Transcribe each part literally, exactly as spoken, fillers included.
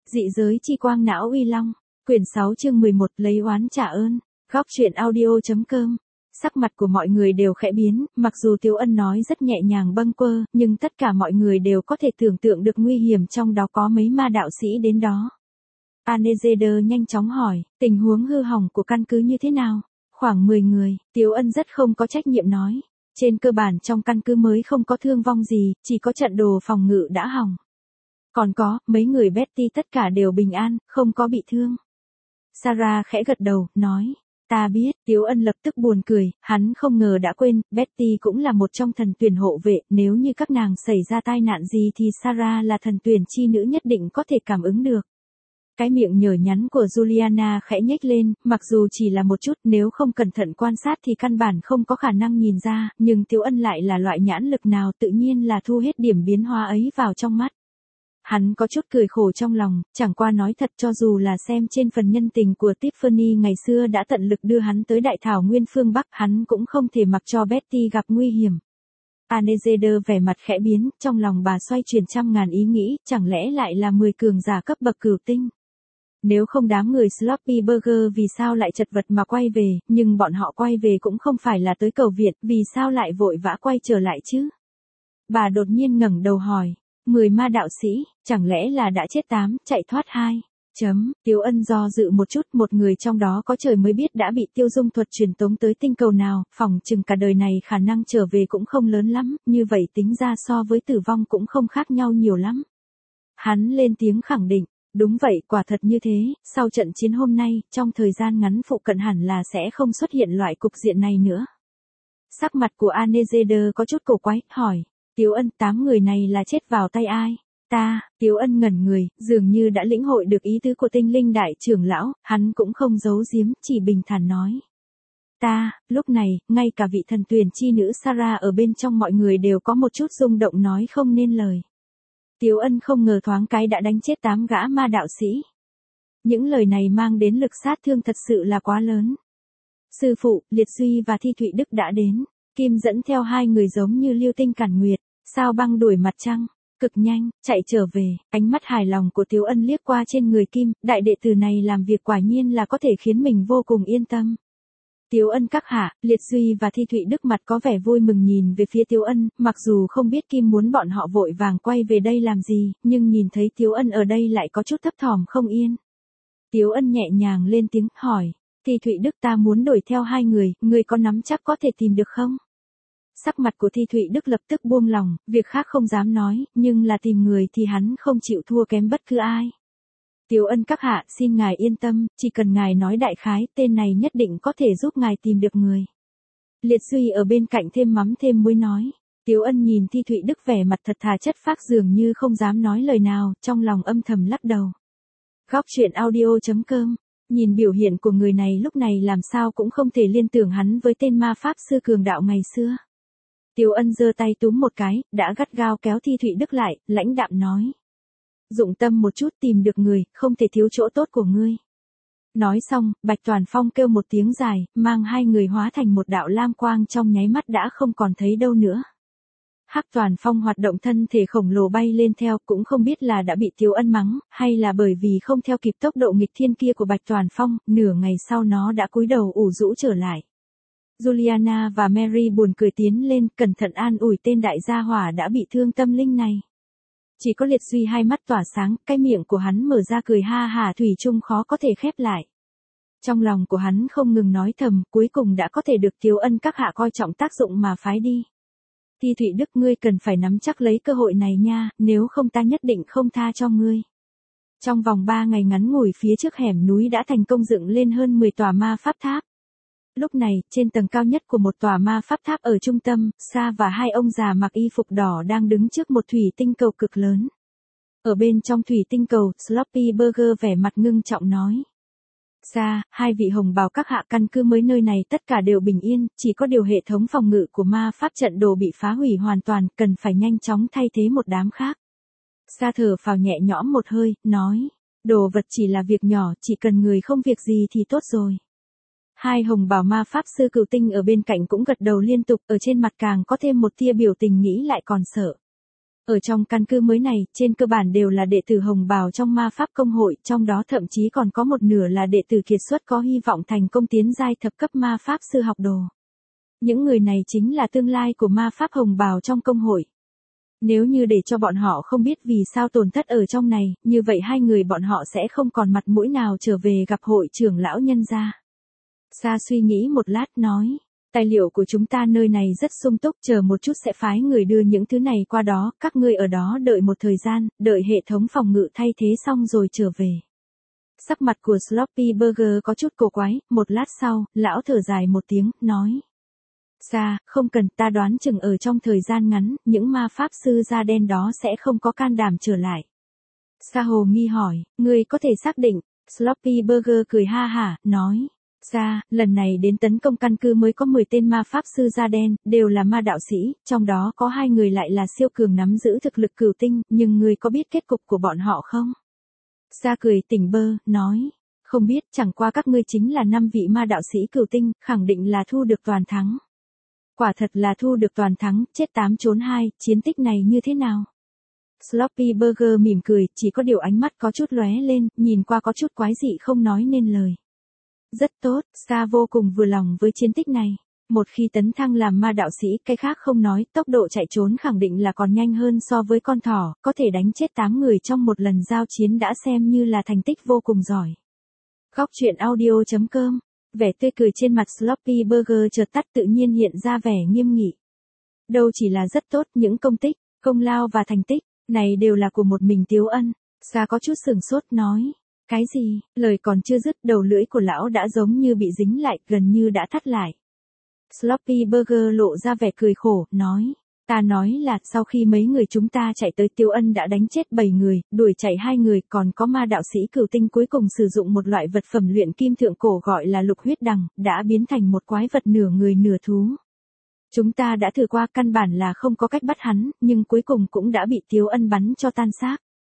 Dị giới chi quang não uy long, quyển sáu chương mười một lấy oán trả ơn, góc truyện audio.com. Sắc mặt của mọi người đều khẽ biến, mặc dù Tiếu Ân nói rất nhẹ nhàng bâng quơ, nhưng tất cả mọi người đều có thể tưởng tượng được nguy hiểm trong đó có mấy ma đạo sĩ đến đó. Anezeder nhanh chóng hỏi, tình huống hư hỏng của căn cứ như thế nào? Khoảng mười người, Tiếu Ân rất không có trách nhiệm nói. Trên cơ bản trong căn cứ mới không có thương vong gì, chỉ có trận đồ phòng ngự đã hỏng. Còn có, mấy người Betty tất cả đều bình an, không có bị thương. Sarah khẽ gật đầu, nói, ta biết, Tiếu Ân lập tức buồn cười, hắn không ngờ đã quên, Betty cũng là một trong thần tuyển hộ vệ, nếu như các nàng xảy ra tai nạn gì thì Sarah là thần tuyển chi nữ nhất định có thể cảm ứng được. Cái miệng nhở nhắn của Juliana khẽ nhếch lên, mặc dù chỉ là một chút, nếu không cẩn thận quan sát thì căn bản không có khả năng nhìn ra, nhưng Tiếu Ân lại là loại nhãn lực nào tự nhiên là thu hết điểm biến hóa ấy vào trong mắt. Hắn có chút cười khổ trong lòng, chẳng qua nói thật cho dù là xem trên phần nhân tình của Tiffany ngày xưa đã tận lực đưa hắn tới đại thảo nguyên phương Bắc, hắn cũng không thể mặc cho Betty gặp nguy hiểm. Anezeder vẻ mặt khẽ biến, trong lòng bà xoay chuyển trăm ngàn ý nghĩ, chẳng lẽ lại là mười cường giả cấp bậc cửu tinh. Nếu không đám người Sloppy Burger vì sao lại chật vật mà quay về, nhưng bọn họ quay về cũng không phải là tới cầu viện, vì sao lại vội vã quay trở lại chứ? Bà đột nhiên ngẩng đầu hỏi. Mười ma đạo sĩ, chẳng lẽ là đã chết tám, chạy thoát hai? Chấm, Tiếu Ân do dự một chút, một người trong đó có trời mới biết đã bị tiêu dung thuật truyền tống tới tinh cầu nào, phỏng chừng cả đời này khả năng trở về cũng không lớn lắm, như vậy tính ra so với tử vong cũng không khác nhau nhiều lắm. Hắn lên tiếng khẳng định, đúng vậy, quả thật như thế, sau trận chiến hôm nay, trong thời gian ngắn phụ cận hẳn là sẽ không xuất hiện loại cục diện này nữa. Sắc mặt của Anezeder có chút cổ quái, hỏi. Tiếu Ân, tám người này là chết vào tay ai? Ta, Tiếu Ân ngẩn người, dường như đã lĩnh hội được ý tứ của tinh linh đại trưởng lão, hắn cũng không giấu giếm, chỉ bình thản nói. Ta, lúc này, ngay cả vị thần tuyển chi nữ Sarah ở bên trong mọi người đều có một chút rung động nói không nên lời. Tiếu Ân không ngờ thoáng cái đã đánh chết tám gã ma đạo sĩ. Những lời này mang đến lực sát thương thật sự là quá lớn. Sư phụ, Liệt Duy và Thi Thụy Đức đã đến. Kim dẫn theo hai người giống như lưu tinh cản nguyệt. Sao băng đuổi mặt trăng, cực nhanh, chạy trở về, ánh mắt hài lòng của Tiếu Ân liếc qua trên người Kim, đại đệ tử này làm việc quả nhiên là có thể khiến mình vô cùng yên tâm. Tiếu Ân các hạ, Liệt Duy và Thi Thụy Đức mặt có vẻ vui mừng nhìn về phía Tiếu Ân, mặc dù không biết Kim muốn bọn họ vội vàng quay về đây làm gì, nhưng nhìn thấy Tiếu Ân ở đây lại có chút thấp thỏm không yên. Tiếu Ân nhẹ nhàng lên tiếng, hỏi, Thi Thụy Đức ta muốn đuổi theo hai người, người có nắm chắc có thể tìm được không? Sắc mặt của Thi Thụy Đức lập tức buông lòng, việc khác không dám nói, nhưng là tìm người thì hắn không chịu thua kém bất cứ ai. Tiếu Ân các hạ, xin ngài yên tâm, chỉ cần ngài nói đại khái, tên này nhất định có thể giúp ngài tìm được người. Liệt Duy ở bên cạnh thêm mắm thêm muối nói. Tiếu Ân nhìn Thi Thụy Đức vẻ mặt thật thà chất phác dường như không dám nói lời nào, trong lòng âm thầm lắc đầu. Góc truyện audio.com. Nhìn biểu hiện của người này lúc này làm sao cũng không thể liên tưởng hắn với tên ma pháp sư cường đạo ngày xưa. Tiếu Ân giơ tay túm một cái, đã gắt gao kéo Thi Thụy Đức lại, lãnh đạm nói. Dụng tâm một chút tìm được người, không thể thiếu chỗ tốt của ngươi. Nói xong, Bạch Toàn Phong kêu một tiếng dài, mang hai người hóa thành một đạo lam quang trong nháy mắt đã không còn thấy đâu nữa. Hắc Toàn Phong hoạt động thân thể khổng lồ bay lên theo, cũng không biết là đã bị Tiếu Ân mắng, hay là bởi vì không theo kịp tốc độ nghịch thiên kia của Bạch Toàn Phong, nửa ngày sau nó đã cúi đầu ủ rũ trở lại. Juliana và Mary buồn cười tiến lên, cẩn thận an ủi tên đại gia hỏa đã bị thương tâm linh này. Chỉ có Liệt Duy hai mắt tỏa sáng, cái miệng của hắn mở ra cười ha hả thủy chung khó có thể khép lại. Trong lòng của hắn không ngừng nói thầm, cuối cùng đã có thể được Tiếu Ân các hạ coi trọng tác dụng mà phái đi. Thi Thụy Đức ngươi cần phải nắm chắc lấy cơ hội này nha, nếu không ta nhất định không tha cho ngươi. Trong vòng ba ngày ngắn ngủi phía trước hẻm núi đã thành công dựng lên hơn mười tòa ma pháp tháp. Lúc này, trên tầng cao nhất của một tòa ma pháp tháp ở trung tâm, Sa và hai ông già mặc y phục đỏ đang đứng trước một thủy tinh cầu cực lớn. Ở bên trong thủy tinh cầu, Sloppy Burger vẻ mặt ngưng trọng nói. Sa, hai vị hồng bào các hạ căn cứ mới nơi này tất cả đều bình yên, chỉ có điều hệ thống phòng ngự của ma pháp trận đồ bị phá hủy hoàn toàn, cần phải nhanh chóng thay thế một đám khác. Sa thở phào nhẹ nhõm một hơi, nói. Đồ vật chỉ là việc nhỏ, chỉ cần người không việc gì thì tốt rồi. Hai hồng bào ma pháp sư cửu tinh ở bên cạnh cũng gật đầu liên tục, ở trên mặt càng có thêm một tia biểu tình nghĩ lại còn sợ. Ở trong căn cứ mới này, trên cơ bản đều là đệ tử hồng bào trong ma pháp công hội, trong đó thậm chí còn có một nửa là đệ tử kiệt xuất có hy vọng thành công tiến giai thập cấp ma pháp sư học đồ. Những người này chính là tương lai của ma pháp hồng bào trong công hội. Nếu như để cho bọn họ không biết vì sao tổn thất ở trong này, như vậy hai người bọn họ sẽ không còn mặt mũi nào trở về gặp hội trưởng lão nhân gia. Sa suy nghĩ một lát nói, tài liệu của chúng ta nơi này rất sung túc, chờ một chút sẽ phái người đưa những thứ này qua đó, các ngươi ở đó đợi một thời gian, đợi hệ thống phòng ngự thay thế xong rồi trở về. Sắc mặt của Sloppy Burger có chút cổ quái, một lát sau, lão thở dài một tiếng, nói. Sa, không cần, ta đoán chừng ở trong thời gian ngắn, những ma pháp sư da đen đó sẽ không có can đảm trở lại. Sa hồ nghi hỏi, ngươi có thể xác định, Sloppy Burger cười ha hả, nói. Sa, lần này đến tấn công căn cứ mới có mười tên ma pháp sư da đen, đều là ma đạo sĩ, trong đó có hai người lại là siêu cường nắm giữ thực lực cửu tinh, nhưng ngươi có biết kết cục của bọn họ không? Sa cười tỉnh bơ, nói. Không biết, chẳng qua các ngươi chính là năm vị ma đạo sĩ cửu tinh, khẳng định là thu được toàn thắng. Quả thật là thu được toàn thắng, chết tám trốn hai, chiến tích này như thế nào? Sloppy Burger mỉm cười, chỉ có điều ánh mắt có chút lóe lên, nhìn qua có chút quái dị không nói nên lời. Rất tốt, Sa vô cùng vừa lòng với chiến tích này. Một khi tấn thăng làm ma đạo sĩ, cái khác không nói, tốc độ chạy trốn khẳng định là còn nhanh hơn so với con thỏ, có thể đánh chết tám người trong một lần giao chiến đã xem như là thành tích vô cùng giỏi. Góc truyện audio chấm com. Vẻ tươi cười trên mặt Sloppy Burger chợt tắt, tự nhiên hiện ra vẻ nghiêm nghị. Đâu chỉ là rất tốt, những công tích, công lao và thành tích này đều là của một mình Tiếu Ân. Sa có chút sừng sốt nói. Cái gì? Lời còn chưa dứt, đầu lưỡi của lão đã giống như bị dính lại, gần như đã thắt lại. Sloppy Burger lộ ra vẻ cười khổ, nói. Ta nói là, sau khi mấy người chúng ta chạy tới, Tiếu Ân đã đánh chết bảy người, đuổi chạy hai người, còn có ma đạo sĩ cửu tinh cuối cùng sử dụng một loại vật phẩm luyện kim thượng cổ gọi là lục huyết đằng, đã biến thành một quái vật nửa người nửa thú. Chúng ta đã thử qua, căn bản là không có cách bắt hắn, nhưng cuối cùng cũng đã bị Tiếu Ân bắn cho tan xác.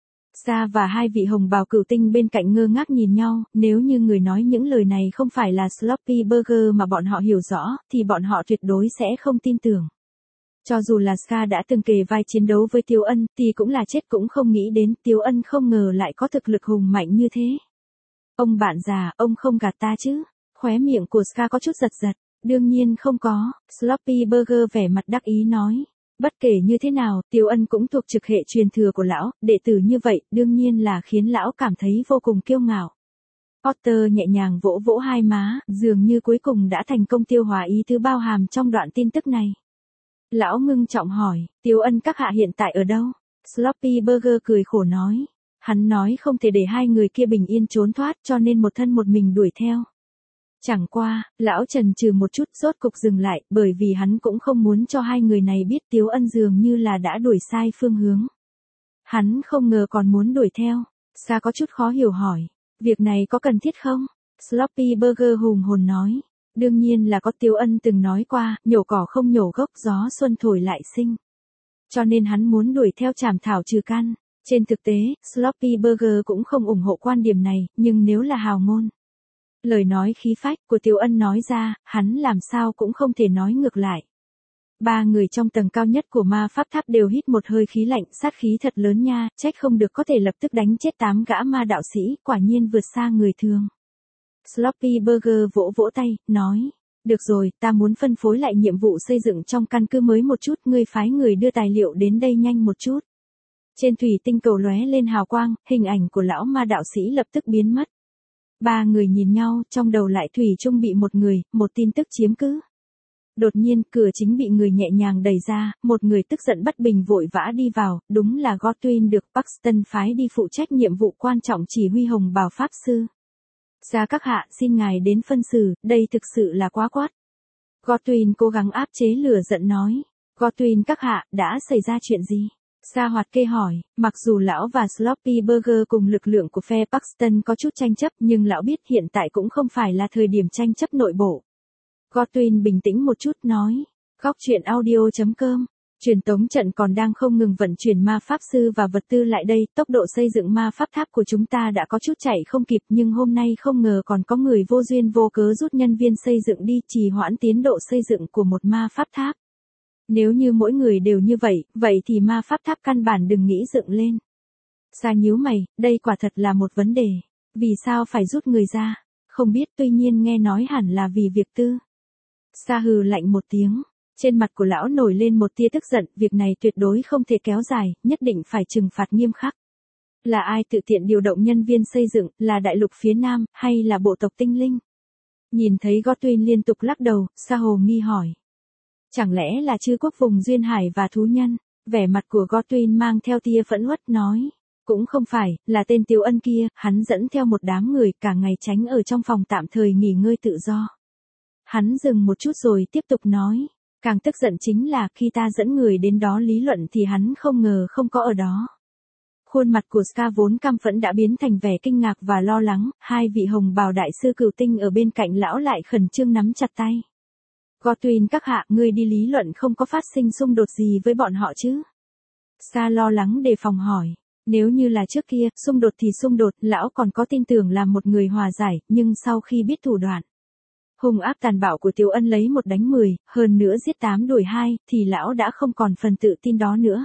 Sa và hai vị hồng bào cửu tinh bên cạnh ngơ ngác nhìn nhau, nếu như người nói những lời này không phải là Sloppy Burger mà bọn họ hiểu rõ, thì bọn họ tuyệt đối sẽ không tin tưởng. Cho dù là Sa đã từng kề vai chiến đấu với Tiếu Ân, thì cũng là chết cũng không nghĩ đến Tiếu Ân không ngờ lại có thực lực hùng mạnh như thế. Ông bạn già, ông không gạt ta chứ? Khóe miệng của Sa có chút giật giật. Đương nhiên không có, Sloppy Burger vẻ mặt đắc ý nói. Bất kể như thế nào, Tiếu Ân cũng thuộc trực hệ truyền thừa của lão, đệ tử như vậy, đương nhiên là khiến lão cảm thấy vô cùng kiêu ngạo. Potter nhẹ nhàng vỗ vỗ hai má, dường như cuối cùng đã thành công tiêu hóa ý tứ bao hàm trong đoạn tin tức này. Lão ngưng trọng hỏi, Tiếu Ân các hạ hiện tại ở đâu? Sloppy Burger cười khổ nói. Hắn nói không thể để hai người kia bình yên trốn thoát, cho nên một thân một mình đuổi theo. Chẳng qua, lão chần chừ một chút, rốt cục dừng lại, bởi vì hắn cũng không muốn cho hai người này biết Tiếu Ân dường như là đã đuổi sai phương hướng. Hắn không ngờ còn muốn đuổi theo. Sa có chút khó hiểu hỏi, việc này có cần thiết không? Sloppy Burger hùng hồn nói, đương nhiên là có. Tiếu Ân từng nói qua, nhổ cỏ không nhổ gốc, gió xuân thổi lại sinh. Cho nên hắn muốn đuổi theo chảm thảo trừ căn. Trên thực tế, Sloppy Burger cũng không ủng hộ quan điểm này, nhưng nếu là hào ngôn, lời nói khí phách của Tiếu Ân nói ra, hắn làm sao cũng không thể nói ngược lại. Ba người trong tầng cao nhất của ma pháp tháp đều hít một hơi khí lạnh, sát khí thật lớn nha, trách không được có thể lập tức đánh chết tám gã ma đạo sĩ, quả nhiên vượt xa người thường. Sloppy Burger vỗ vỗ tay, nói, được rồi, ta muốn phân phối lại nhiệm vụ xây dựng trong căn cứ mới một chút, ngươi phái người đưa tài liệu đến đây nhanh một chút. Trên thủy tinh cầu lóe lên hào quang, hình ảnh của lão ma đạo sĩ lập tức biến mất. Ba người nhìn nhau, trong đầu lại thủy chung bị một người, một tin tức chiếm cứ. Đột nhiên, cửa chính bị người nhẹ nhàng đẩy ra, một người tức giận bất bình vội vã đi vào, đúng là Godwin được Paxton phái đi phụ trách nhiệm vụ quan trọng chỉ huy hồng bào pháp sư. Ra các hạ, xin ngài đến phân xử, đây thực sự là quá quát. Godwin cố gắng áp chế lửa giận nói. Godwin các hạ, đã xảy ra chuyện gì? Sa hoạt kê hỏi, mặc dù lão và Sloppy Burger cùng lực lượng của phe Paxton có chút tranh chấp, nhưng lão biết hiện tại cũng không phải là thời điểm tranh chấp nội bộ. Godwin bình tĩnh một chút nói, góc truyện audio chấm com, truyền tống trận còn đang không ngừng vận chuyển ma pháp sư và vật tư lại đây, tốc độ xây dựng ma pháp tháp của chúng ta đã có chút chạy không kịp, nhưng hôm nay không ngờ còn có người vô duyên vô cớ rút nhân viên xây dựng đi, trì hoãn tiến độ xây dựng của một ma pháp tháp. Nếu như mỗi người đều như vậy, vậy thì ma pháp tháp căn bản đừng nghĩ dựng lên. Sa nhíu mày, đây quả thật là một vấn đề. Vì sao phải rút người ra? Không biết, tuy nhiên nghe nói hẳn là vì việc tư. Sa hừ lạnh một tiếng. Trên mặt của lão nổi lên một tia tức giận, việc này tuyệt đối không thể kéo dài, nhất định phải trừng phạt nghiêm khắc. Là ai tự tiện điều động nhân viên xây dựng, là đại lục phía Nam, hay là bộ tộc tinh linh? Nhìn thấy Godwin liên tục lắc đầu, Sa hồ nghi hỏi. Chẳng lẽ là chư quốc vùng duyên hải và thú nhân? Vẻ mặt của Godwin mang theo tia phẫn uất nói. Cũng không phải, là tên Tiếu Ân kia, hắn dẫn theo một đám người cả ngày tránh ở trong phòng tạm thời nghỉ ngơi tự do. Hắn dừng một chút rồi tiếp tục nói. Càng tức giận chính là khi ta dẫn người đến đó lý luận thì hắn không ngờ không có ở đó. Khuôn mặt của Ska vốn căm phẫn đã biến thành vẻ kinh ngạc và lo lắng, hai vị hồng bào đại sư cửu tinh ở bên cạnh lão lại khẩn trương nắm chặt tay. Godwin các hạ, ngươi đi lý luận không có phát sinh xung đột gì với bọn họ chứ? Ska lo lắng đề phòng hỏi. Nếu như là trước kia, xung đột thì xung đột, lão còn có tin tưởng là một người hòa giải, nhưng sau khi biết thủ đoạn hung ác tàn bạo của Tiếu Ân lấy một đánh mười, hơn nữa giết tám đuổi hai, thì lão đã không còn phần tự tin đó nữa.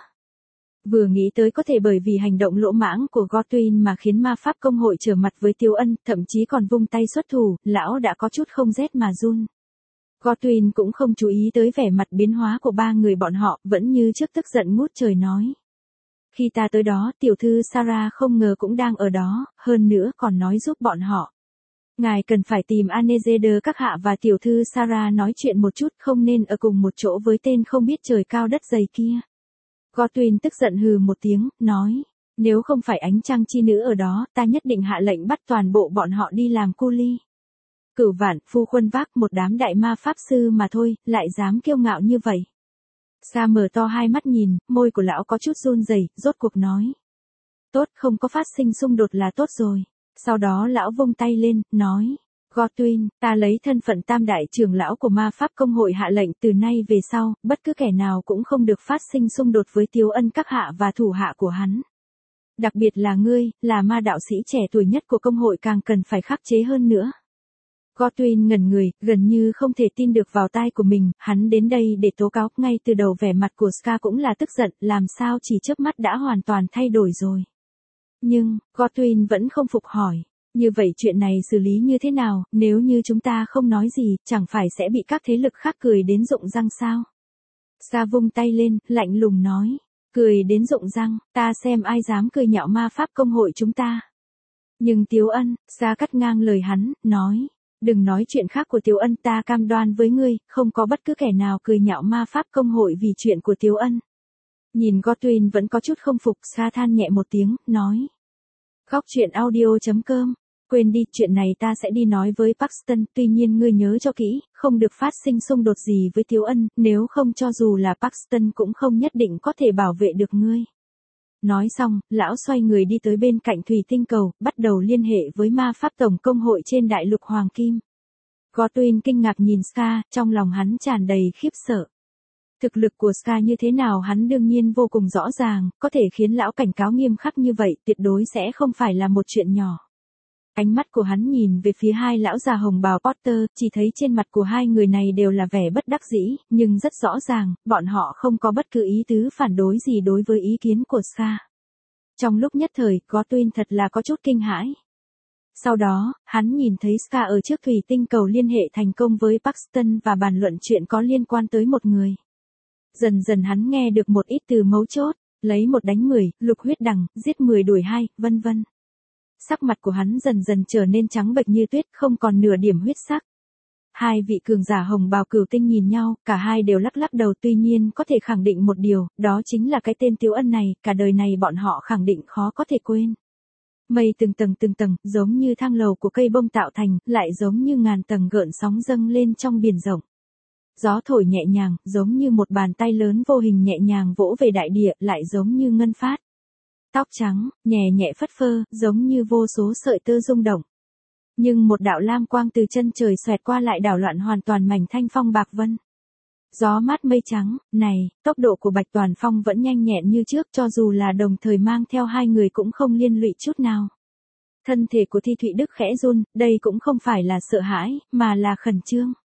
Vừa nghĩ tới có thể bởi vì hành động lỗ mãng của Godwin mà khiến ma pháp công hội trở mặt với Tiếu Ân, thậm chí còn vung tay xuất thủ, lão đã có chút không rét mà run. Godwin cũng không chú ý tới vẻ mặt biến hóa của ba người bọn họ, vẫn như trước tức giận ngút trời nói. Khi ta tới đó, tiểu thư Sarah không ngờ cũng đang ở đó, hơn nữa còn nói giúp bọn họ. Ngài cần phải tìm Anezeder các hạ và tiểu thư Sarah nói chuyện một chút, không nên ở cùng một chỗ với tên không biết trời cao đất dày kia. Godwin tức giận hừ một tiếng, nói, nếu không phải ánh trăng chi nữ ở đó, ta nhất định hạ lệnh bắt toàn bộ bọn họ đi làm cu li. Cửu vạn, phu khuân vác một đám đại ma pháp sư mà thôi, lại dám kiêu ngạo như vậy. Sa mở to hai mắt nhìn, môi của lão có chút run rẩy, rốt cuộc nói. Tốt, không có phát sinh xung đột là tốt rồi. Sau đó lão vung tay lên, nói. Godwin, ta lấy thân phận tam đại trưởng lão của ma pháp công hội hạ lệnh từ nay về sau, bất cứ kẻ nào cũng không được phát sinh xung đột với Tiếu Ân các hạ và thủ hạ của hắn. Đặc biệt là ngươi, là ma đạo sĩ trẻ tuổi nhất của công hội càng cần phải khắc chế hơn nữa. Godwin ngẩn người, gần như không thể tin được vào tai của mình, hắn đến đây để tố cáo, ngay từ đầu vẻ mặt của Ska cũng là tức giận, làm sao chỉ chớp mắt đã hoàn toàn thay đổi rồi. Nhưng, Godwin vẫn không phục hỏi, như vậy chuyện này xử lý như thế nào, nếu như chúng ta không nói gì, chẳng phải sẽ bị các thế lực khác cười đến rụng răng sao? Ska vung tay lên, lạnh lùng nói, cười đến rụng răng, ta xem ai dám cười nhạo ma pháp công hội chúng ta. Nhưng Tiếu Ân, Ska cắt ngang lời hắn, nói. Đừng nói chuyện khác của Tiếu Ân, ta cam đoan với ngươi, không có bất cứ kẻ nào cười nhạo ma pháp công hội vì chuyện của Tiếu Ân. Nhìn Godwin vẫn có chút không phục, Sa than nhẹ một tiếng, nói. Góc truyện audio chấm com, quên đi, chuyện này ta sẽ đi nói với Paxton, tuy nhiên ngươi nhớ cho kỹ, không được phát sinh xung đột gì với Tiếu Ân, nếu không cho dù là Paxton cũng không nhất định có thể bảo vệ được ngươi. Nói xong, lão xoay người đi tới bên cạnh thủy tinh cầu, bắt đầu liên hệ với ma pháp tổng công hội trên đại lục Hoàng Kim. Godwin kinh ngạc nhìn Ska, trong lòng hắn tràn đầy khiếp sợ. Thực lực của Ska như thế nào hắn đương nhiên vô cùng rõ ràng, có thể khiến lão cảnh cáo nghiêm khắc như vậy tuyệt đối sẽ không phải là một chuyện nhỏ. Ánh mắt của hắn nhìn về phía hai lão già hồng bào Potter, chỉ thấy trên mặt của hai người này đều là vẻ bất đắc dĩ, nhưng rất rõ ràng, bọn họ không có bất cứ ý tứ phản đối gì đối với ý kiến của Ska. Trong lúc nhất thời, Godwin thật là có chút kinh hãi. Sau đó, hắn nhìn thấy Ska ở trước thủy tinh cầu liên hệ thành công với Paxton và bàn luận chuyện có liên quan tới một người. Dần dần hắn nghe được một ít từ mấu chốt, lấy một đánh mười, lục huyết đằng, giết mười đuổi hai, vân vân. Sắc mặt của hắn dần dần trở nên trắng bệch như tuyết, không còn nửa điểm huyết sắc. Hai vị cường giả hồng bào cửu tinh nhìn nhau, cả hai đều lắc lắc đầu, tuy nhiên có thể khẳng định một điều, đó chính là cái tên Tiếu Ân này, cả đời này bọn họ khẳng định khó có thể quên. Mây từng tầng từng tầng, giống như thang lầu của cây bông tạo thành, lại giống như ngàn tầng gợn sóng dâng lên trong biển rộng. Gió thổi nhẹ nhàng, giống như một bàn tay lớn vô hình nhẹ nhàng vỗ về đại địa, lại giống như ngân phát. Tóc trắng, nhẹ nhẹ phất phơ, giống như vô số sợi tơ rung động. Nhưng một đạo lam quang từ chân trời xoẹt qua lại đảo loạn hoàn toàn mảnh thanh phong bạc vân. Gió mát mây trắng, này, tốc độ của Bạch Toàn Phong vẫn nhanh nhẹn như trước, cho dù là đồng thời mang theo hai người cũng không liên lụy chút nào. Thân thể của Thi Thụy Đức khẽ run, đây cũng không phải là sợ hãi, mà là khẩn trương.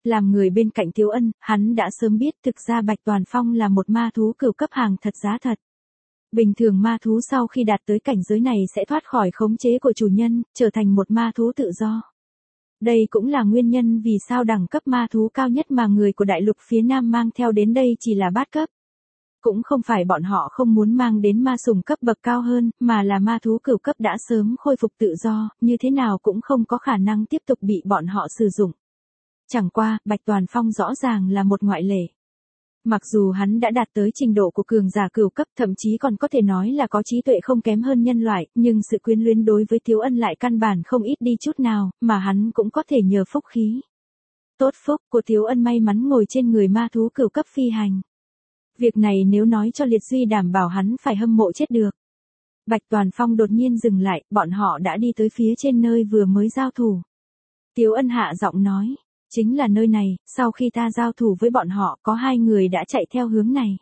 Làm người bên cạnh Tiếu Ân, hắn đã sớm biết thực ra Bạch Toàn Phong là một ma thú cửu cấp hàng thật giá thật. Bình thường ma thú sau khi đạt tới cảnh giới này sẽ thoát khỏi khống chế của chủ nhân, trở thành một ma thú tự do. Đây cũng là nguyên nhân vì sao đẳng cấp ma thú cao nhất mà người của đại lục phía Nam mang theo đến đây chỉ là bát cấp. Cũng không phải bọn họ không muốn mang đến ma sủng cấp bậc cao hơn, mà là ma thú cửu cấp đã sớm khôi phục tự do, như thế nào cũng không có khả năng tiếp tục bị bọn họ sử dụng. Chẳng qua, Bạch Toàn Phong rõ ràng là một ngoại lệ. Mặc dù hắn đã đạt tới trình độ của cường giả cửu cấp, thậm chí còn có thể nói là có trí tuệ không kém hơn nhân loại, nhưng sự quyến luyến đối với Tiếu Ân lại căn bản không ít đi chút nào, mà hắn cũng có thể nhờ phúc khí. Tốt phúc của Tiếu Ân may mắn ngồi trên người ma thú cửu cấp phi hành. Việc này nếu nói cho Liệt Duy đảm bảo hắn phải hâm mộ chết được. Bạch Toàn Phong đột nhiên dừng lại, bọn họ đã đi tới phía trên nơi vừa mới giao thủ. Tiếu Ân hạ giọng nói. Chính là nơi này, sau khi ta giao thủ với bọn họ có hai người đã chạy theo hướng này.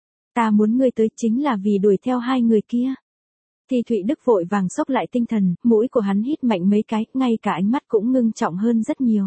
Ta muốn ngươi tới chính là vì đuổi theo hai người kia. Thi Thụy Đức vội vàng xốc lại tinh thần, mũi của hắn hít mạnh mấy cái, ngay cả ánh mắt cũng ngưng trọng hơn rất nhiều.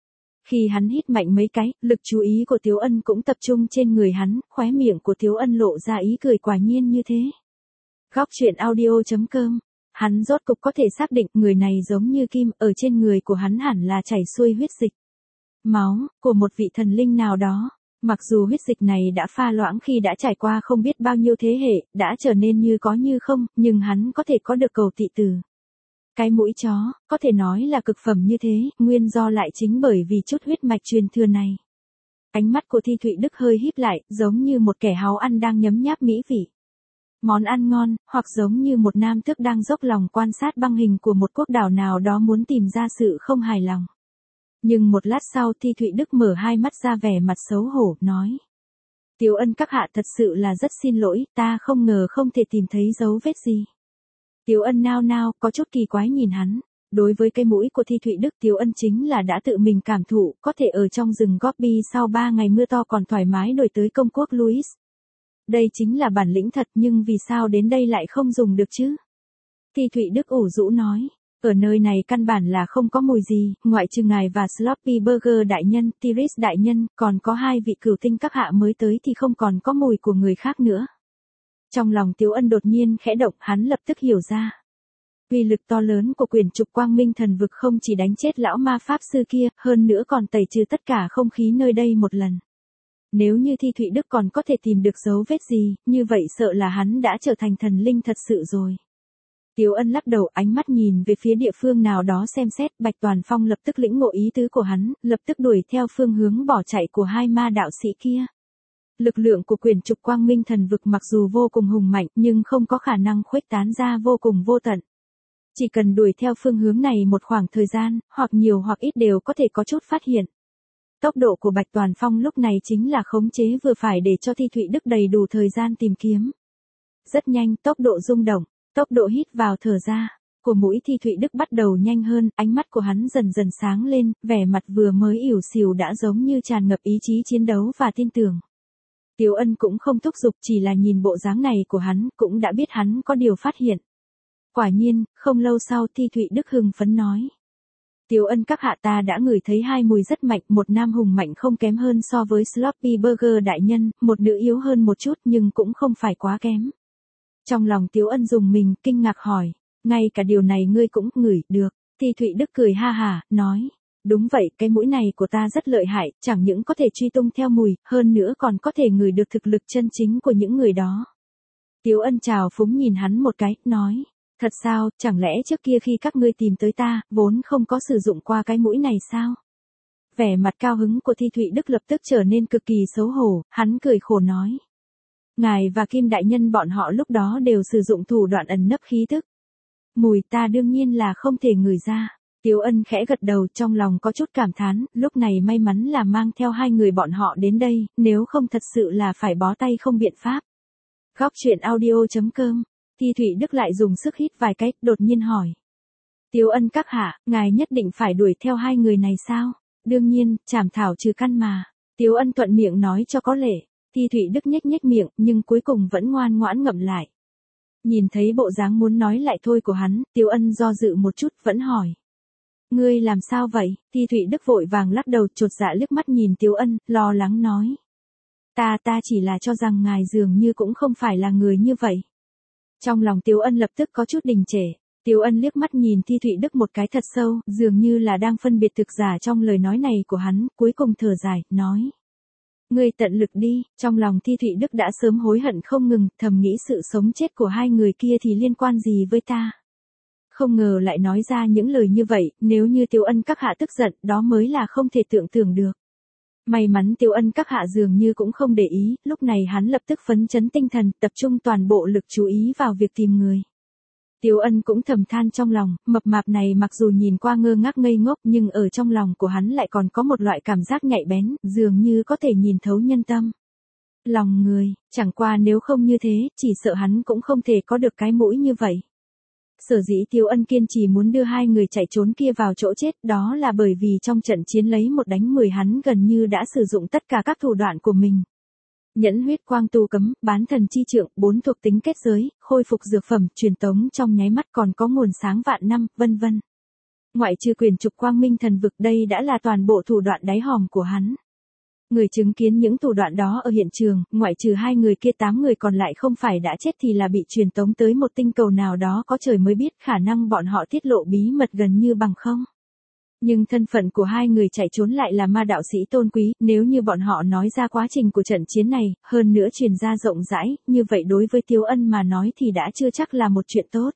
Khi hắn hít mạnh mấy cái, lực chú ý của Tiếu Ân cũng tập trung trên người hắn, khóe miệng của Tiếu Ân lộ ra ý cười quả nhiên như thế. Góc truyện audio chấm com. Hắn rốt cục có thể xác định người này giống như kim, ở trên người của hắn hẳn là chảy xuôi huyết dịch. Máu, của một vị thần linh nào đó. Mặc dù huyết dịch này đã pha loãng khi đã trải qua không biết bao nhiêu thế hệ, đã trở nên như có như không, nhưng hắn có thể có được cầu tị tử. Cái mũi chó, có thể nói là cực phẩm như thế, nguyên do lại chính bởi vì chút huyết mạch truyền thừa này. Ánh mắt của Thi Thụy Đức hơi híp lại, giống như một kẻ háu ăn đang nhấm nháp mỹ vị. Món ăn ngon, hoặc giống như một nam tước đang dốc lòng quan sát băng hình của một quốc đảo nào đó muốn tìm ra sự không hài lòng. Nhưng một lát sau Thi Thụy Đức mở hai mắt ra vẻ mặt xấu hổ, nói. Tiếu Ân các hạ thật sự là rất xin lỗi, ta không ngờ không thể tìm thấy dấu vết gì. Tiếu Ân nao nao, có chút kỳ quái nhìn hắn. Đối với cái mũi của Thi Thụy Đức, Tiếu Ân chính là đã tự mình cảm thụ, có thể ở trong rừng Gobi sau ba ngày mưa to còn thoải mái đổi tới công quốc Louis. Đây chính là bản lĩnh thật, nhưng vì sao đến đây lại không dùng được chứ? Thi Thụy Đức ủ rũ nói. Ở nơi này căn bản là không có mùi gì, ngoại trừ ngài và Sloppy Burger đại nhân, Tiris đại nhân, còn có hai vị cửu tinh các hạ mới tới thì không còn có mùi của người khác nữa. Trong lòng Tiếu Ân đột nhiên khẽ động, hắn lập tức hiểu ra. Uy lực to lớn của quyền trục quang minh thần vực không chỉ đánh chết lão ma pháp sư kia, hơn nữa còn tẩy trừ tất cả không khí nơi đây một lần. Nếu như Thi Thụy Đức còn có thể tìm được dấu vết gì, như vậy sợ là hắn đã trở thành thần linh thật sự rồi. Tiếu Ân lắc đầu, ánh mắt nhìn về phía địa phương nào đó xem xét, Bạch Toàn Phong lập tức lĩnh ngộ ý tứ của hắn, lập tức đuổi theo phương hướng bỏ chạy của hai ma đạo sĩ kia. Lực lượng của quyền trục quang minh thần vực mặc dù vô cùng hùng mạnh, nhưng không có khả năng khuếch tán ra vô cùng vô tận. Chỉ cần đuổi theo phương hướng này một khoảng thời gian, hoặc nhiều hoặc ít đều có thể có chút phát hiện. Tốc độ của Bạch Toàn Phong lúc này chính là khống chế vừa phải để cho Thi Thụy Đức đầy đủ thời gian tìm kiếm. Rất nhanh, tốc độ rung động. Tốc độ hít vào thở ra, của mũi Thi Thụy Đức bắt đầu nhanh hơn, ánh mắt của hắn dần dần sáng lên, vẻ mặt vừa mới ỉu xìu đã giống như tràn ngập ý chí chiến đấu và tin tưởng. Tiếu Ân cũng không thúc giục, chỉ là nhìn bộ dáng này của hắn, cũng đã biết hắn có điều phát hiện. Quả nhiên, không lâu sau Thi Thụy Đức hưng phấn nói. Tiếu Ân các hạ ta đã ngửi thấy hai mùi rất mạnh, một nam hùng mạnh không kém hơn so với Sloppy Burger đại nhân, một nữ yếu hơn một chút nhưng cũng không phải quá kém. Trong lòng Tiếu Ân dùng mình, kinh ngạc hỏi, ngay cả điều này ngươi cũng ngửi được. Thi Thụy Đức cười ha hả, nói, đúng vậy, cái mũi này của ta rất lợi hại, chẳng những có thể truy tung theo mùi, hơn nữa còn có thể ngửi được thực lực chân chính của những người đó. Tiếu Ân chào phúng nhìn hắn một cái, nói, thật sao, chẳng lẽ trước kia khi các ngươi tìm tới ta, vốn không có sử dụng qua cái mũi này sao? Vẻ mặt cao hứng của Thi Thụy Đức lập tức trở nên cực kỳ xấu hổ, hắn cười khổ nói. Ngài và Kim đại nhân bọn họ lúc đó đều sử dụng thủ đoạn ẩn nấp khí tức. Mùi ta đương nhiên là không thể ngửi ra. Tiếu Ân khẽ gật đầu, trong lòng có chút cảm thán, lúc này may mắn là mang theo hai người bọn họ đến đây, nếu không thật sự là phải bó tay không biện pháp. Góc truyện audio chấm com. Thi Thụy Đức lại dùng sức hít vài cái, đột nhiên hỏi. Tiếu Ân các hạ, ngài nhất định phải đuổi theo hai người này sao? Đương nhiên, chảm thảo trừ căn mà. Tiếu Ân thuận miệng nói cho có lệ. Thi Thụy Đức nhếch nhếch miệng, nhưng cuối cùng vẫn ngoan ngoãn ngậm lại. Nhìn thấy bộ dáng muốn nói lại thôi của hắn, Tiếu Ân do dự một chút, vẫn hỏi. Ngươi làm sao vậy? Thi Thụy Đức vội vàng lắc đầu, chột dạ liếc mắt nhìn Tiếu Ân, lo lắng nói. Ta ta chỉ là cho rằng ngài dường như cũng không phải là người như vậy. Trong lòng Tiếu Ân lập tức có chút đình trệ. Tiếu Ân liếc mắt nhìn Thi Thụy Đức một cái thật sâu, dường như là đang phân biệt thực giả trong lời nói này của hắn, cuối cùng thở dài, nói. Ngươi tận lực đi, trong lòng Thi Thụy Đức đã sớm hối hận không ngừng, thầm nghĩ sự sống chết của hai người kia thì liên quan gì với ta. Không ngờ lại nói ra những lời như vậy, nếu như Tiếu Ân các hạ tức giận, đó mới là không thể tưởng tượng được. May mắn Tiếu Ân các hạ dường như cũng không để ý, lúc này hắn lập tức phấn chấn tinh thần, tập trung toàn bộ lực chú ý vào việc tìm người. Tiếu Ân cũng thầm than trong lòng, mập mạp này mặc dù nhìn qua ngơ ngác ngây ngốc nhưng ở trong lòng của hắn lại còn có một loại cảm giác nhạy bén, dường như có thể nhìn thấu nhân tâm. Lòng người, chẳng qua nếu không như thế, chỉ sợ hắn cũng không thể có được cái mũi như vậy. Sở dĩ Tiếu Ân kiên trì muốn đưa hai người chạy trốn kia vào chỗ chết, đó là bởi vì trong trận chiến lấy một đánh mười hắn gần như đã sử dụng tất cả các thủ đoạn của mình. Nhẫn huyết quang tu cấm, bán thần chi trượng, bốn thuộc tính kết giới, khôi phục dược phẩm, truyền tống trong nháy mắt còn có nguồn sáng vạn năm, vân vân. Ngoại trừ quyền trục quang minh thần vực, đây đã là toàn bộ thủ đoạn đáy hòm của hắn. Người chứng kiến những thủ đoạn đó ở hiện trường, ngoại trừ hai người kia tám người còn lại không phải đã chết thì là bị truyền tống tới một tinh cầu nào đó có trời mới biết, khả năng bọn họ tiết lộ bí mật gần như bằng không. Nhưng thân phận của hai người chạy trốn lại là ma đạo sĩ tôn quý, nếu như bọn họ nói ra quá trình của trận chiến này, hơn nữa truyền ra rộng rãi, như vậy đối với Tiếu Ân mà nói thì đã chưa chắc là một chuyện tốt.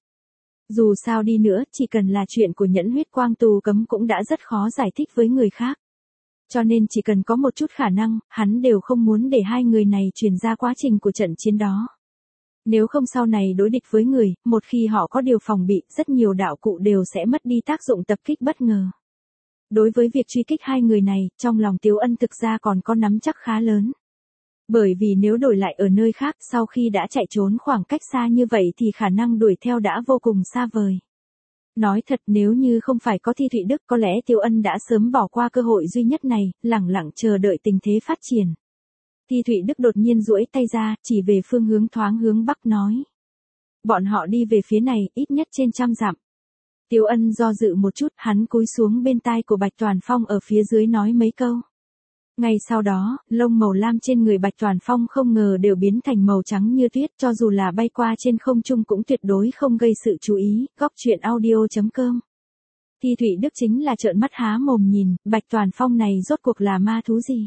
Dù sao đi nữa, chỉ cần là chuyện của nhẫn huyết quang tù cấm cũng đã rất khó giải thích với người khác. Cho nên chỉ cần có một chút khả năng, hắn đều không muốn để hai người này truyền ra quá trình của trận chiến đó. Nếu không sau này đối địch với người, một khi họ có điều phòng bị, rất nhiều đạo cụ đều sẽ mất đi tác dụng tập kích bất ngờ. Đối với việc truy kích hai người này, trong lòng Tiếu Ân thực ra còn có nắm chắc khá lớn. Bởi vì nếu đổi lại ở nơi khác, sau khi đã chạy trốn khoảng cách xa như vậy thì khả năng đuổi theo đã vô cùng xa vời. Nói thật, nếu như không phải có Thi Thụy Đức, có lẽ Tiếu Ân đã sớm bỏ qua cơ hội duy nhất này, lẳng lặng chờ đợi tình thế phát triển. Thi Thụy Đức đột nhiên duỗi tay ra, chỉ về phương hướng thoáng hướng bắc nói. Bọn họ đi về phía này, ít nhất trên trăm dặm. Tiếu Ân do dự một chút, hắn cúi xuống bên tai của Bạch Toàn Phong ở phía dưới nói mấy câu. Ngay sau đó, lông màu lam trên người Bạch Toàn Phong không ngờ đều biến thành màu trắng như tuyết, cho dù là bay qua trên không trung cũng tuyệt đối không gây sự chú ý. Góc truyện audio chấm com. Thi Thụy Đức chính là trợn mắt há mồm nhìn, Bạch Toàn Phong này rốt cuộc là ma thú gì?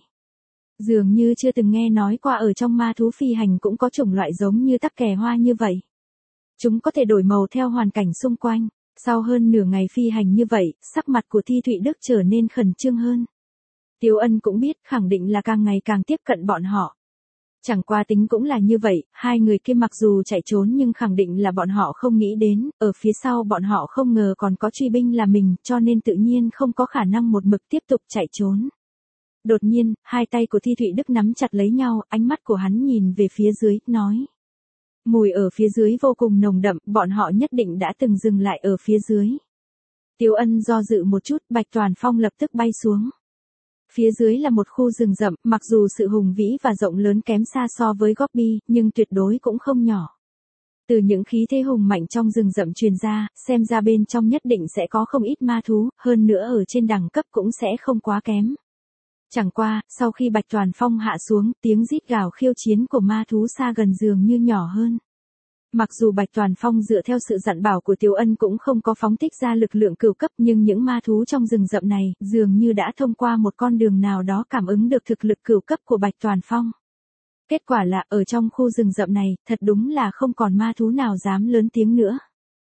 Dường như chưa từng nghe nói qua ở trong ma thú phi hành cũng có chủng loại giống như tắc kè hoa như vậy. Chúng có thể đổi màu theo hoàn cảnh xung quanh. Sau hơn nửa ngày phi hành như vậy, sắc mặt của Thi Thụy Đức trở nên khẩn trương hơn. Tiếu Ân cũng biết, khẳng định là càng ngày càng tiếp cận bọn họ. Chẳng qua tính cũng là như vậy, hai người kia mặc dù chạy trốn nhưng khẳng định là bọn họ không nghĩ đến, ở phía sau bọn họ không ngờ còn có truy binh là mình, cho nên tự nhiên không có khả năng một mực tiếp tục chạy trốn. Đột nhiên, hai tay của Thi Thụy Đức nắm chặt lấy nhau, ánh mắt của hắn nhìn về phía dưới, nói. Mùi ở phía dưới vô cùng nồng đậm, bọn họ nhất định đã từng dừng lại ở phía dưới. Tiếu Ân do dự một chút, Bạch Toàn Phong lập tức bay xuống. Phía dưới là một khu rừng rậm, mặc dù sự hùng vĩ và rộng lớn kém xa so với Gobi, nhưng tuyệt đối cũng không nhỏ. Từ những khí thế hùng mạnh trong rừng rậm truyền ra, xem ra bên trong nhất định sẽ có không ít ma thú, hơn nữa ở trên đẳng cấp cũng sẽ không quá kém. Chẳng qua, sau khi Bạch Toàn Phong hạ xuống, tiếng rít gào khiêu chiến của ma thú xa gần dường như nhỏ hơn. Mặc dù Bạch Toàn Phong dựa theo sự dặn bảo của Tiếu Ân cũng không có phóng thích ra lực lượng cửu cấp, nhưng những ma thú trong rừng rậm này, dường như đã thông qua một con đường nào đó cảm ứng được thực lực cửu cấp của Bạch Toàn Phong. Kết quả là, ở trong khu rừng rậm này, thật đúng là không còn ma thú nào dám lớn tiếng nữa.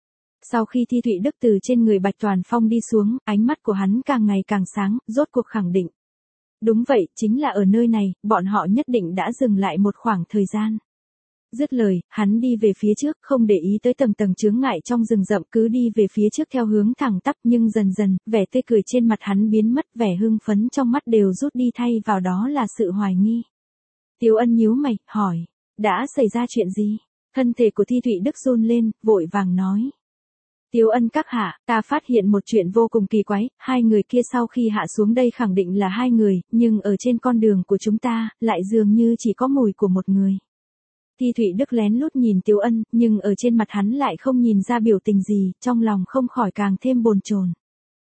Sau khi Thi Thụy Đức từ trên người Bạch Toàn Phong đi xuống, ánh mắt của hắn càng ngày càng sáng, rốt cuộc khẳng định. Đúng vậy, chính là ở nơi này, bọn họ nhất định đã dừng lại một khoảng thời gian. Dứt lời, hắn đi về phía trước, không để ý tới tầng tầng chướng ngại trong rừng rậm, cứ đi về phía trước theo hướng thẳng tắp, nhưng dần dần, vẻ tươi cười trên mặt hắn biến mất, vẻ hưng phấn trong mắt đều rút đi, thay vào đó là sự hoài nghi. Tiếu Ân nhíu mày, hỏi, đã xảy ra chuyện gì? Thân thể của Thi Thụy Đức run lên, vội vàng nói. Tiếu Ân các hạ, ta phát hiện một chuyện vô cùng kỳ quái, hai người kia sau khi hạ xuống đây khẳng định là hai người, nhưng ở trên con đường của chúng ta, lại dường như chỉ có mùi của một người. Thi Thụy Đức lén lút nhìn Tiếu Ân, nhưng ở trên mặt hắn lại không nhìn ra biểu tình gì, trong lòng không khỏi càng thêm bồn chồn.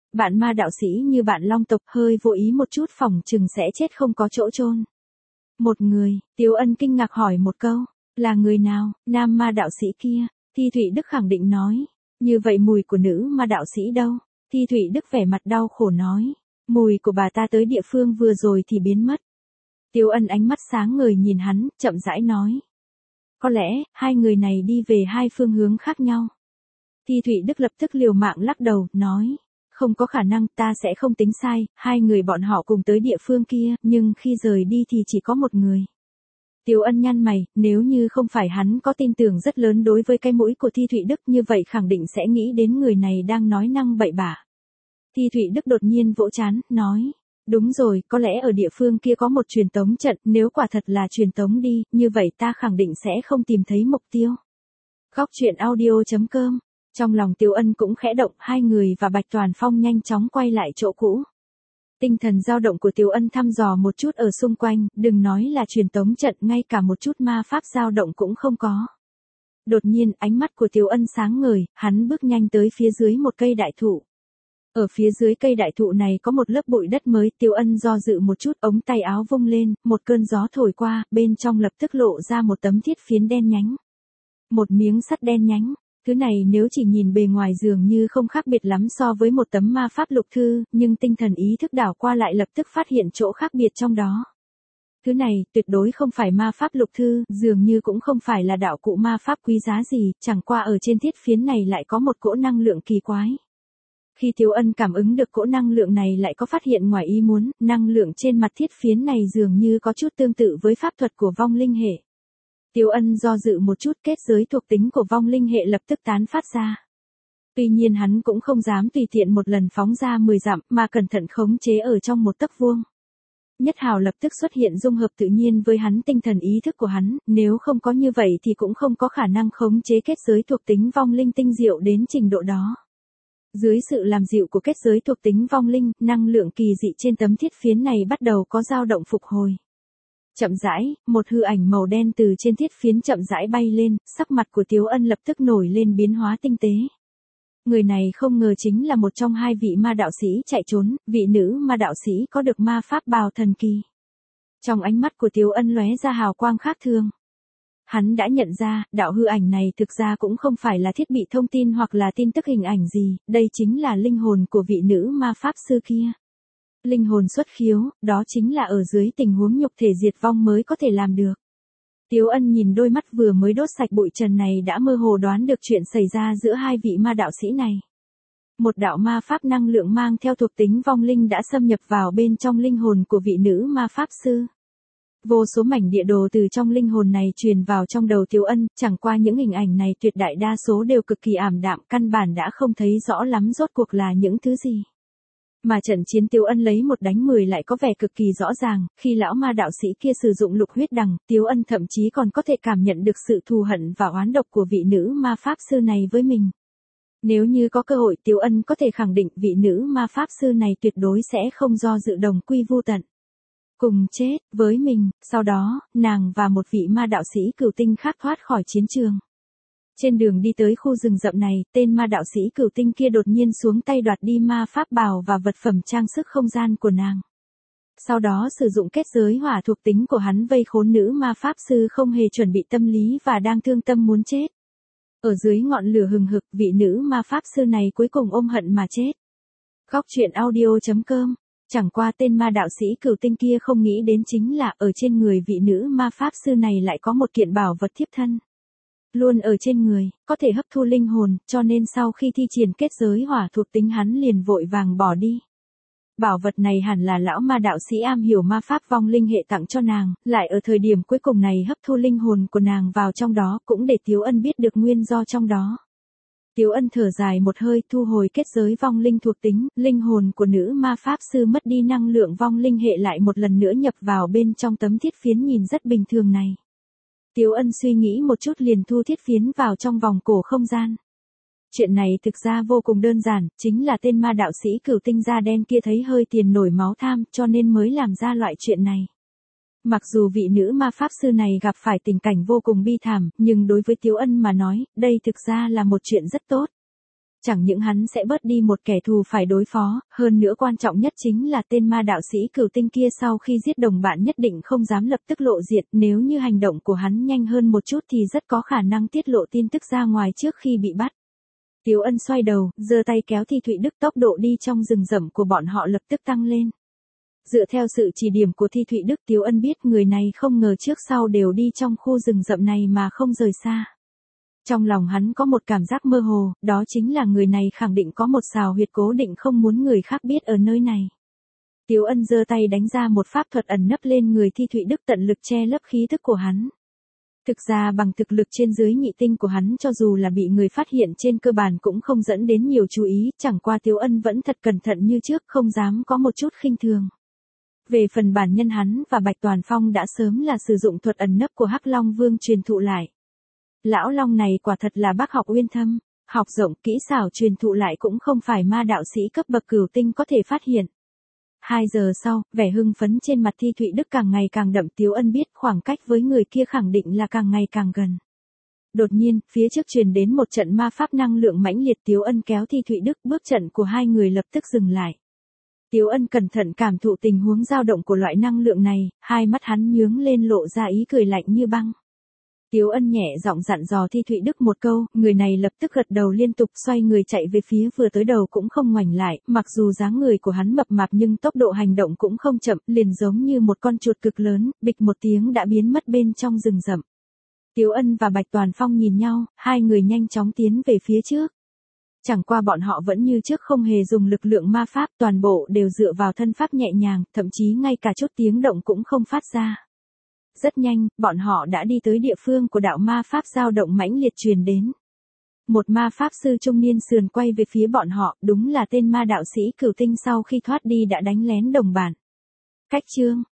Bạn ma đạo sĩ như bạn long tộc hơi vô ý một chút phòng chừng sẽ chết không có chỗ chôn. Một người, Tiếu Ân kinh ngạc hỏi một câu, là người nào, nam ma đạo sĩ kia, Thi Thụy Đức khẳng định nói, như vậy mùi của nữ ma đạo sĩ đâu, Thi Thụy Đức vẻ mặt đau khổ nói, mùi của bà ta tới địa phương vừa rồi thì biến mất. Tiếu Ân ánh mắt sáng ngời nhìn hắn, chậm rãi nói, có lẽ, hai người này đi về hai phương hướng khác nhau. Thi Thụy Đức lập tức liều mạng lắc đầu, nói, không có khả năng, ta sẽ không tính sai, hai người bọn họ cùng tới địa phương kia, nhưng khi rời đi thì chỉ có một người. Tiếu Ân nhăn mày, nếu như không phải hắn có tin tưởng rất lớn đối với cái mũi của Thi Thụy Đức như vậy khẳng định sẽ nghĩ đến người này đang nói năng bậy bạ. Thi Thụy Đức đột nhiên vỗ trán, nói, đúng rồi, có lẽ ở địa phương kia có một truyền tống trận, nếu quả thật là truyền tống đi, như vậy ta khẳng định sẽ không tìm thấy mục tiêu. Góc truyện audio chấm com. Trong lòng Tiếu Ân cũng khẽ động, hai người và Bạch Toàn Phong nhanh chóng quay lại chỗ cũ. Tinh thần dao động của Tiếu Ân thăm dò một chút ở xung quanh, đừng nói là truyền tống trận, ngay cả một chút ma pháp dao động cũng không có. Đột nhiên, ánh mắt của Tiếu Ân sáng ngời, hắn bước nhanh tới phía dưới một cây đại thụ. Ở phía dưới cây đại thụ này có một lớp bụi đất mới, Tiếu Ân do dự một chút, ống tay áo vung lên, một cơn gió thổi qua, bên trong lập tức lộ ra một tấm thiết phiến đen nhánh. Một miếng sắt đen nhánh. Thứ này nếu chỉ nhìn bề ngoài dường như không khác biệt lắm so với một tấm ma pháp lục thư, nhưng tinh thần ý thức đảo qua lại lập tức phát hiện chỗ khác biệt trong đó. Thứ này tuyệt đối không phải ma pháp lục thư, dường như cũng không phải là đạo cụ ma pháp quý giá gì, chẳng qua ở trên thiết phiến này lại có một cỗ năng lượng kỳ quái. Khi Tiếu Ân cảm ứng được cỗ năng lượng này lại có phát hiện ngoài ý muốn, năng lượng trên mặt thiết phiến này dường như có chút tương tự với pháp thuật của vong linh hệ. Tiếu Ân do dự một chút, kết giới thuộc tính của vong linh hệ lập tức tán phát ra. Tuy nhiên hắn cũng không dám tùy tiện một lần phóng ra mười dặm, mà cẩn thận khống chế ở trong một tấc vuông. Nhất hào lập tức xuất hiện dung hợp tự nhiên với hắn tinh thần ý thức của hắn, nếu không có như vậy thì cũng không có khả năng khống chế kết giới thuộc tính vong linh tinh diệu đến trình độ đó. Dưới sự làm dịu của kết giới thuộc tính vong linh, năng lượng kỳ dị trên tấm thiết phiến này bắt đầu có dao động phục hồi. Chậm rãi, một hư ảnh màu đen từ trên thiết phiến chậm rãi bay lên, sắc mặt của Tiếu Ân lập tức nổi lên biến hóa tinh tế. Người này không ngờ chính là một trong hai vị ma đạo sĩ chạy trốn, vị nữ ma đạo sĩ có được ma pháp bào thần kỳ. Trong ánh mắt của Tiếu Ân lóe ra hào quang khác thường. Hắn đã nhận ra, đạo hư ảnh này thực ra cũng không phải là thiết bị thông tin hoặc là tin tức hình ảnh gì, đây chính là linh hồn của vị nữ ma pháp sư kia. Linh hồn xuất khiếu, đó chính là ở dưới tình huống nhục thể diệt vong mới có thể làm được. Tiếu Ân nhìn đôi mắt vừa mới đốt sạch bụi trần này đã mơ hồ đoán được chuyện xảy ra giữa hai vị ma đạo sĩ này. Một đạo ma pháp năng lượng mang theo thuộc tính vong linh đã xâm nhập vào bên trong linh hồn của vị nữ ma pháp sư. Vô số mảnh địa đồ từ trong linh hồn này truyền vào trong đầu Tiếu Ân, chẳng qua những hình ảnh này tuyệt đại đa số đều cực kỳ ảm đạm, căn bản đã không thấy rõ lắm rốt cuộc là những thứ gì. Mà trận chiến Tiếu Ân lấy một đánh mười lại có vẻ cực kỳ rõ ràng, khi lão ma đạo sĩ kia sử dụng lục huyết đằng, Tiếu Ân thậm chí còn có thể cảm nhận được sự thù hận và oán độc của vị nữ ma pháp sư này với mình. Nếu như có cơ hội Tiếu Ân có thể khẳng định vị nữ ma pháp sư này tuyệt đối sẽ không do dự đồng quy vu tận. Cùng chết, với mình, sau đó, nàng và một vị ma đạo sĩ cửu tinh khác thoát khỏi chiến trường. Trên đường đi tới khu rừng rậm này, tên ma đạo sĩ cửu tinh kia đột nhiên xuống tay đoạt đi ma pháp bào và vật phẩm trang sức không gian của nàng. Sau đó sử dụng kết giới hỏa thuộc tính của hắn vây khốn nữ ma pháp sư không hề chuẩn bị tâm lý và đang thương tâm muốn chết. Ở dưới ngọn lửa hừng hực, vị nữ ma pháp sư này cuối cùng ôm hận mà chết. Góc truyện audio chấm com. Chẳng qua tên ma đạo sĩ cửu tinh kia không nghĩ đến chính là ở trên người vị nữ ma pháp sư này lại có một kiện bảo vật thiếp thân. Luôn ở trên người, có thể hấp thu linh hồn, cho nên sau khi thi triển kết giới hỏa thuộc tính hắn liền vội vàng bỏ đi. Bảo vật này hẳn là lão ma đạo sĩ am hiểu ma pháp vong linh hệ tặng cho nàng, lại ở thời điểm cuối cùng này hấp thu linh hồn của nàng vào trong đó cũng để Tiếu Ân biết được nguyên do trong đó. Tiếu Ân thở dài một hơi thu hồi kết giới vong linh thuộc tính, linh hồn của nữ ma pháp sư mất đi năng lượng vong linh hệ lại một lần nữa nhập vào bên trong tấm thiết phiến nhìn rất bình thường này. Tiếu Ân suy nghĩ một chút liền thu thiết phiến vào trong vòng cổ không gian. Chuyện này thực ra vô cùng đơn giản, chính là tên ma đạo sĩ cửu tinh da đen kia thấy hơi tiền nổi máu tham cho nên mới làm ra loại chuyện này. Mặc dù vị nữ ma pháp sư này gặp phải tình cảnh vô cùng bi thảm, nhưng đối với Tiếu Ân mà nói, đây thực ra là một chuyện rất tốt. chẳng những hắn sẽ bớt đi một kẻ thù phải đối phó, hơn nữa quan trọng nhất chính là tên ma đạo sĩ cửu tinh kia sau khi giết đồng bạn nhất định không dám lập tức lộ diện, nếu như hành động của hắn nhanh hơn một chút thì rất có khả năng tiết lộ tin tức ra ngoài trước khi bị bắt. Tiếu Ân xoay đầu, giơ tay kéo Thi Thụy Đức, tốc độ đi trong rừng rậm của bọn họ lập tức tăng lên. Dựa theo sự chỉ điểm của Thi Thụy Đức, Tiếu Ân biết người này không ngờ trước sau đều đi trong khu rừng rậm này mà không rời xa. Trong lòng hắn có một cảm giác mơ hồ, đó chính là người này khẳng định có một xào huyệt cố định không muốn người khác biết ở nơi này. Tiếu Ân giơ tay đánh ra một pháp thuật ẩn nấp lên người Thi Thụy Đức, tận lực che lấp khí thức của hắn. Thực ra bằng thực lực trên dưới nhị tinh của hắn, cho dù là bị người phát hiện trên cơ bản cũng không dẫn đến nhiều chú ý, chẳng qua Tiếu Ân vẫn thật cẩn thận như trước, không dám có một chút khinh thường. Về phần bản nhân hắn và Bạch Toàn Phong đã sớm là sử dụng thuật ẩn nấp của Hắc Long Vương truyền thụ lại. Lão Long này quả thật là bác học uyên thâm, học rộng, kỹ xảo truyền thụ lại cũng không phải ma đạo sĩ cấp bậc cửu tinh có thể phát hiện. Hai giờ sau, vẻ hưng phấn trên mặt Thi Thụy Đức càng ngày càng đậm, Tiếu Ân biết khoảng cách với người kia khẳng định là càng ngày càng gần. Đột nhiên, phía trước truyền đến một trận ma pháp năng lượng mãnh liệt, Tiếu Ân kéo Thi Thụy Đức, bước trận của hai người lập tức dừng lại. Tiếu Ân cẩn thận cảm thụ tình huống dao động của loại năng lượng này, hai mắt hắn nhướng lên lộ ra ý cười lạnh như băng. Tiếu Ân nhẹ giọng dặn dò Thi Thụy Đức một câu, người này lập tức gật đầu liên tục, xoay người chạy về phía vừa tới đầu cũng không ngoảnh lại, mặc dù dáng người của hắn mập mạp nhưng tốc độ hành động cũng không chậm, liền giống như một con chuột cực lớn, bịch một tiếng đã biến mất bên trong rừng rậm. Tiếu Ân và Bạch Toàn Phong nhìn nhau, hai người nhanh chóng tiến về phía trước. Chẳng qua bọn họ vẫn như trước không hề dùng lực lượng ma pháp, toàn bộ đều dựa vào thân pháp nhẹ nhàng, thậm chí ngay cả chút tiếng động cũng không phát ra. Rất nhanh, bọn họ đã đi tới địa phương của đạo ma pháp dao động mãnh liệt truyền đến. Một ma pháp sư trung niên sườn quay về phía bọn họ, đúng là tên ma đạo sĩ cửu tinh sau khi thoát đi đã đánh lén đồng bạn. Cách chương